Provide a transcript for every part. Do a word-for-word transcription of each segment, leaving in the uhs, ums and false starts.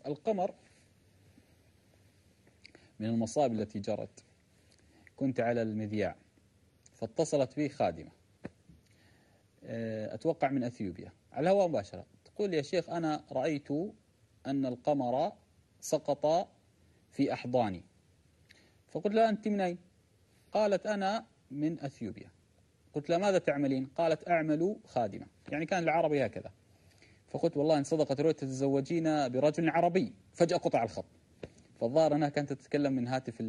القمر من المصائب التي جرت. كنت على المذياع فاتصلت بي خادمة أتوقع من أثيوبيا على الهواء مباشرة، تقول يا شيخ أنا رأيت أن القمر سقط في أحضاني. فقلت لها أنت من أين؟ قالت أنا من أثيوبيا. قلت لها ماذا تعملين؟ قالت أعمل خادمة، يعني كان العربي هكذا. فقلت والله إن صدقت رؤيا تتزوجين برجل عربي. فجأة قطع الخط، فالظاهر أنها كانت تتكلم من هاتف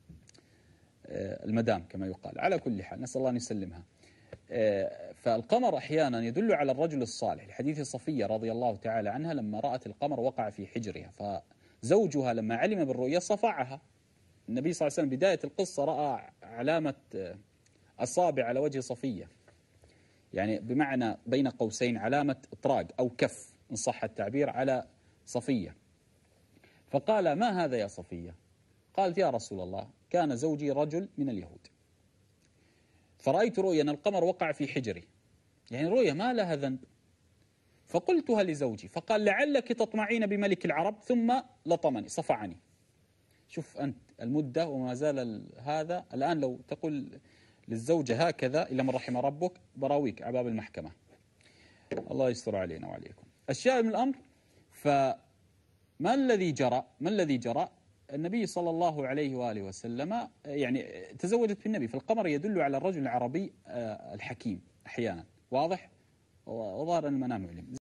المدام كما يقال. على كل حال نسأل الله أن يسلمها. فالقمر أحيانا يدل على الرجل الصالح، لحديث صفية رضي الله تعالى عنها لما رأت القمر وقع في حجرها، فزوجها لما علم بالرؤيا صفعها. النبي صلى الله عليه وسلم بداية القصة رأى علامة أصابع على وجه صفية، يعني بمعنى بين قوسين علامة إطراق أو كف إن صح التعبير على صفية. فقال ما هذا يا صفية؟ قالت يا رسول الله كان زوجي رجل من اليهود، فرأيت رؤيا أن القمر وقع في حجري، يعني رؤيا ما لها ذنب. فقلتها لزوجي فقال لعلك تطمعين بملك العرب ثم لطمني صفعني. شوف أنت المدة وما زال هذا. الآن لو تقول للزوجة هكذا إلا من رحم ربك براويك عباب المحكمة. الله يستر علينا وعليكم. الشاهد من الأمر، فما الذي جرى؟ ما الذي جرى؟ النبي صلى الله عليه وآله وسلم يعني تزوجت بالنبي، فالقمر يدل على الرجل العربي الحكيم أحيانا، واضح؟ وظهر المنام علم.